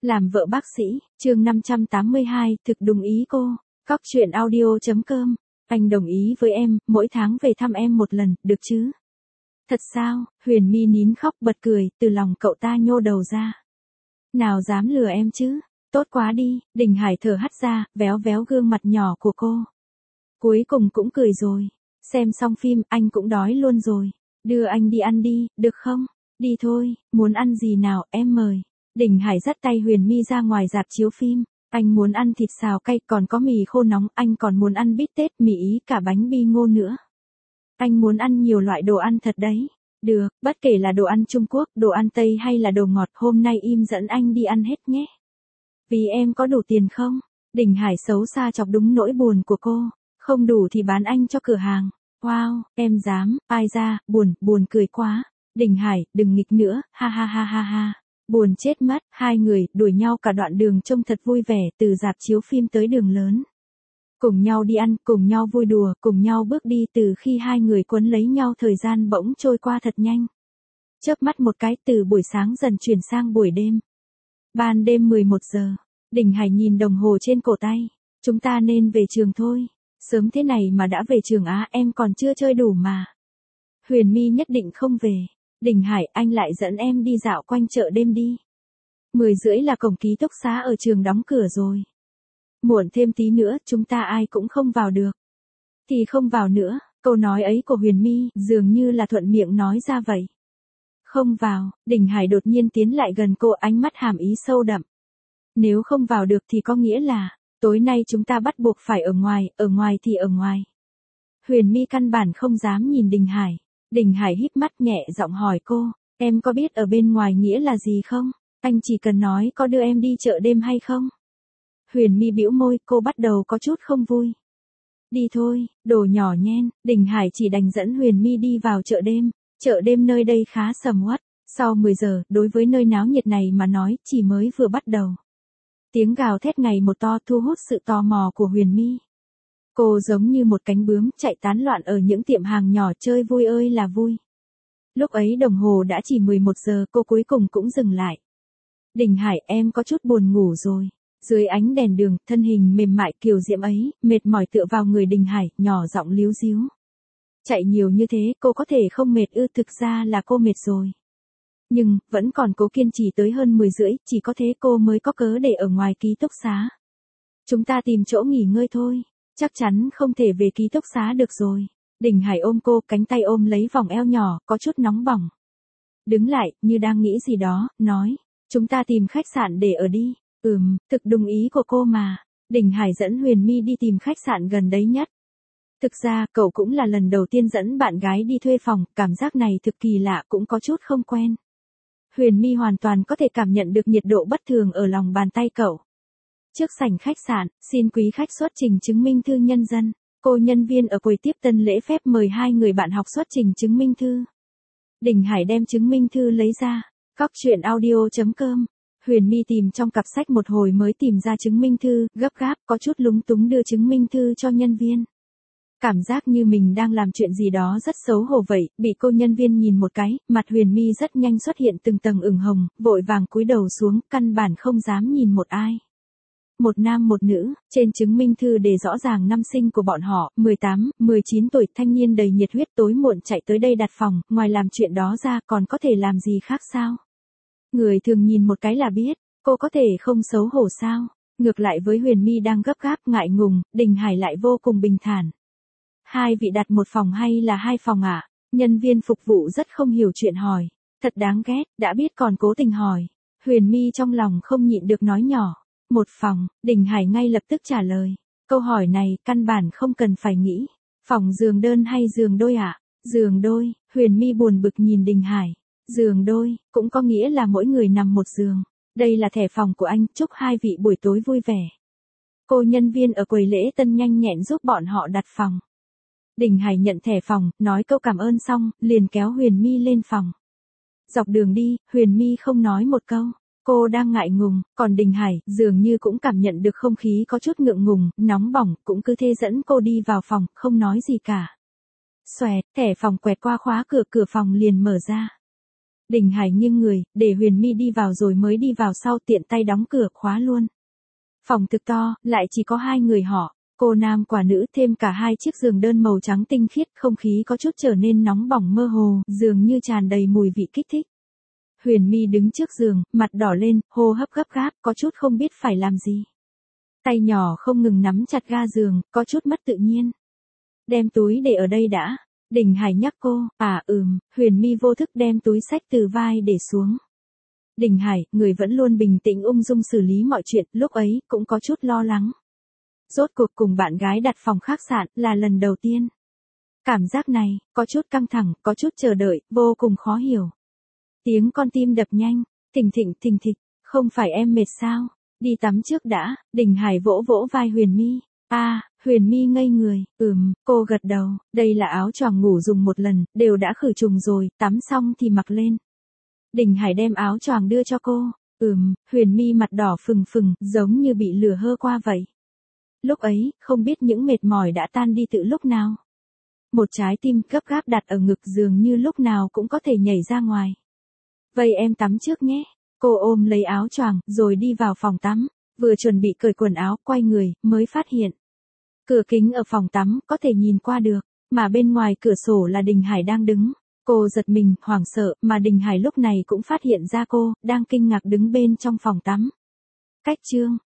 Làm vợ bác sĩ, chương 582, thực đồng ý cô. Cóc truyện audio.com. Anh đồng ý với em, mỗi tháng về thăm em một lần, được chứ? Thật sao? Huyền My nín khóc bật cười, từ lòng cậu ta nhô đầu ra. Nào dám lừa em chứ? Tốt quá đi, Đình Hải thở hắt ra, véo véo gương mặt nhỏ của cô. Cuối cùng cũng cười rồi. Xem xong phim, anh cũng đói luôn rồi. Đưa anh đi ăn đi, được không? Đi thôi, muốn ăn gì nào, em mời. Đình Hải dắt tay Huyền My ra ngoài rạp chiếu phim. Anh muốn ăn thịt xào cay, còn có mì khô nóng, anh còn muốn ăn bít tết, mì Ý, cả bánh bi ngô nữa. Anh muốn ăn nhiều loại đồ ăn thật đấy. Được, bất kể là đồ ăn Trung Quốc, đồ ăn Tây hay là đồ ngọt, hôm nay im dẫn anh đi ăn hết nhé. Vì em có đủ tiền không? Đình Hải xấu xa chọc đúng nỗi buồn của cô. Không đủ thì bán anh cho cửa hàng. Wow, em dám, ai ra, buồn cười quá. Đình Hải, đừng nghịch nữa, ha ha ha ha ha. Buồn chết mất, hai người đuổi nhau cả đoạn đường trông thật vui vẻ, từ rạp chiếu phim tới đường lớn. Cùng nhau đi ăn, cùng nhau vui đùa, cùng nhau bước đi, từ khi hai người quấn lấy nhau thời gian bỗng trôi qua thật nhanh. Chớp mắt một cái, từ buổi sáng dần chuyển sang buổi đêm. Ban đêm 11 giờ, Đình Hải nhìn đồng hồ trên cổ tay. Chúng ta nên về trường thôi. Sớm thế này mà đã về trường á, em còn chưa chơi đủ mà. Huyền My nhất định không về. Đình Hải, anh lại dẫn em đi dạo quanh chợ đêm đi. 10:30 là cổng ký túc xá ở trường đóng cửa rồi. Muộn thêm tí nữa, chúng ta ai cũng không vào được. Thì không vào nữa, câu nói ấy của Huyền My dường như là thuận miệng nói ra vậy. Không vào, Đình Hải đột nhiên tiến lại gần cô, ánh mắt hàm ý sâu đậm. Nếu không vào được thì có nghĩa là, tối nay chúng ta bắt buộc phải ở ngoài thì ở ngoài. Huyền My căn bản không dám nhìn Đình Hải. Đình Hải híp mắt nhẹ giọng hỏi cô, em có biết ở bên ngoài nghĩa là gì không? Anh chỉ cần nói có đưa em đi chợ đêm hay không? Huyền My bĩu môi, cô bắt đầu có chút không vui. Đi thôi, đồ nhỏ nhen, Đình Hải chỉ đành dẫn Huyền My đi vào chợ đêm. Chợ đêm nơi đây khá sầm uất. Sau 10 giờ, đối với nơi náo nhiệt này mà nói, chỉ mới vừa bắt đầu. Tiếng gào thét ngày một to thu hút sự tò mò của Huyền My. Cô giống như một cánh bướm chạy tán loạn ở những tiệm hàng nhỏ, chơi vui ơi là vui. Lúc ấy đồng hồ đã chỉ 11 giờ, cô cuối cùng cũng dừng lại. Đình Hải, em có chút buồn ngủ rồi. Dưới ánh đèn đường, thân hình mềm mại kiều diễm ấy, mệt mỏi tựa vào người Đình Hải, nhỏ giọng líu ríu. Chạy nhiều như thế, cô có thể không mệt ư? Thực ra là cô mệt rồi. Nhưng, vẫn còn cố kiên trì tới hơn 10:30, chỉ có thế cô mới có cớ để ở ngoài ký túc xá. Chúng ta tìm chỗ nghỉ ngơi thôi. Chắc chắn không thể về ký túc xá được rồi. Đình Hải ôm cô, cánh tay ôm lấy vòng eo nhỏ, có chút nóng bỏng. Đứng lại, như đang nghĩ gì đó, nói. Chúng ta tìm khách sạn để ở đi. Thực đồng ý của cô mà. Đình Hải dẫn Huyền My đi tìm khách sạn gần đấy nhất. Thực ra, cậu cũng là lần đầu tiên dẫn bạn gái đi thuê phòng, cảm giác này thực kỳ lạ, cũng có chút không quen. Huyền My hoàn toàn có thể cảm nhận được nhiệt độ bất thường ở lòng bàn tay cậu. Trước sảnh khách sạn, xin quý khách xuất trình chứng minh thư nhân dân. Cô nhân viên ở quầy tiếp tân lễ phép mời hai người bạn học xuất trình chứng minh thư. Đình Hải đem chứng minh thư lấy ra. Cóc truyện audio.com. Huyền My tìm trong cặp sách một hồi mới tìm ra chứng minh thư, gấp gáp, có chút lúng túng đưa chứng minh thư cho nhân viên. Cảm giác như mình đang làm chuyện gì đó rất xấu hổ vậy, bị cô nhân viên nhìn một cái, mặt Huyền My rất nhanh xuất hiện từng tầng ửng hồng, vội vàng cúi đầu xuống, căn bản không dám nhìn một ai. Một nam một nữ, trên chứng minh thư đề rõ ràng năm sinh của bọn họ, 18, 19 tuổi, thanh niên đầy nhiệt huyết, tối muộn chạy tới đây đặt phòng, ngoài làm chuyện đó ra còn có thể làm gì khác sao? Người thường nhìn một cái là biết, cô có thể không xấu hổ sao? Ngược lại với Huyền My đang gấp gáp, ngại ngùng, Đình Hải lại vô cùng bình thản. Hai vị đặt một phòng hay là hai phòng ạ? Nhân viên phục vụ rất không hiểu chuyện hỏi. Thật đáng ghét, đã biết còn cố tình hỏi. Huyền My trong lòng không nhịn được nói nhỏ. Một phòng, Đình Hải ngay lập tức trả lời. Câu hỏi này, căn bản không cần phải nghĩ. Phòng giường đơn hay giường đôi ạ? Giường đôi, Huyền My buồn bực nhìn Đình Hải. Giường đôi, cũng có nghĩa là mỗi người nằm một giường. Đây là thẻ phòng của anh, chúc hai vị buổi tối vui vẻ. Cô nhân viên ở quầy lễ tân nhanh nhẹn giúp bọn họ đặt phòng. Đình Hải nhận thẻ phòng, nói câu cảm ơn xong, liền kéo Huyền My lên phòng. Dọc đường đi, Huyền My không nói một câu. Cô đang ngại ngùng, còn Đình Hải dường như cũng cảm nhận được không khí có chút ngượng ngùng, nóng bỏng, cũng cứ thế dẫn cô đi vào phòng, không nói gì cả. Xoẹt, thẻ phòng quẹt qua khóa cửa, cửa phòng liền mở ra. Đình Hải nghiêng người, để Huyền My đi vào rồi mới đi vào sau, tiện tay đóng cửa khóa luôn. Phòng thực to, lại chỉ có hai người họ, cô nam quả nữ, thêm cả hai chiếc giường đơn màu trắng tinh khiết, không khí có chút trở nên nóng bỏng mơ hồ, dường như tràn đầy mùi vị kích thích. Huyền My đứng trước giường, mặt đỏ lên, hô hấp gấp gáp, có chút không biết phải làm gì. Tay nhỏ không ngừng nắm chặt ga giường, có chút mất tự nhiên. Đem túi để ở đây đã. Đình Hải nhắc cô, Huyền My vô thức đem túi xách từ vai để xuống. Đình Hải, người vẫn luôn bình tĩnh ung dung xử lý mọi chuyện, lúc ấy, cũng có chút lo lắng. Rốt cuộc cùng bạn gái đặt phòng khách sạn, là lần đầu tiên. Cảm giác này, có chút căng thẳng, có chút chờ đợi, vô cùng khó hiểu. Tiếng con tim đập nhanh, thình thịch, không phải em mệt sao? Đi tắm trước đã. Đình Hải vỗ vỗ vai Huyền My. Huyền My ngây người, cô gật đầu, đây là áo choàng ngủ dùng một lần, đều đã khử trùng rồi, tắm xong thì mặc lên. Đình Hải đem áo choàng đưa cho cô. Huyền My mặt đỏ phừng phừng, giống như bị lửa hơ qua vậy. Lúc ấy, không biết những mệt mỏi đã tan đi từ lúc nào. Một trái tim gấp gáp đặt ở ngực dường như lúc nào cũng có thể nhảy ra ngoài. Vậy em tắm trước nhé. Cô ôm lấy áo choàng, rồi đi vào phòng tắm. Vừa chuẩn bị cởi quần áo, quay người, mới phát hiện. Cửa kính ở phòng tắm, có thể nhìn qua được, mà bên ngoài cửa sổ là Đình Hải đang đứng. Cô giật mình, hoảng sợ, mà Đình Hải lúc này cũng phát hiện ra cô, đang kinh ngạc đứng bên trong phòng tắm. Cách chương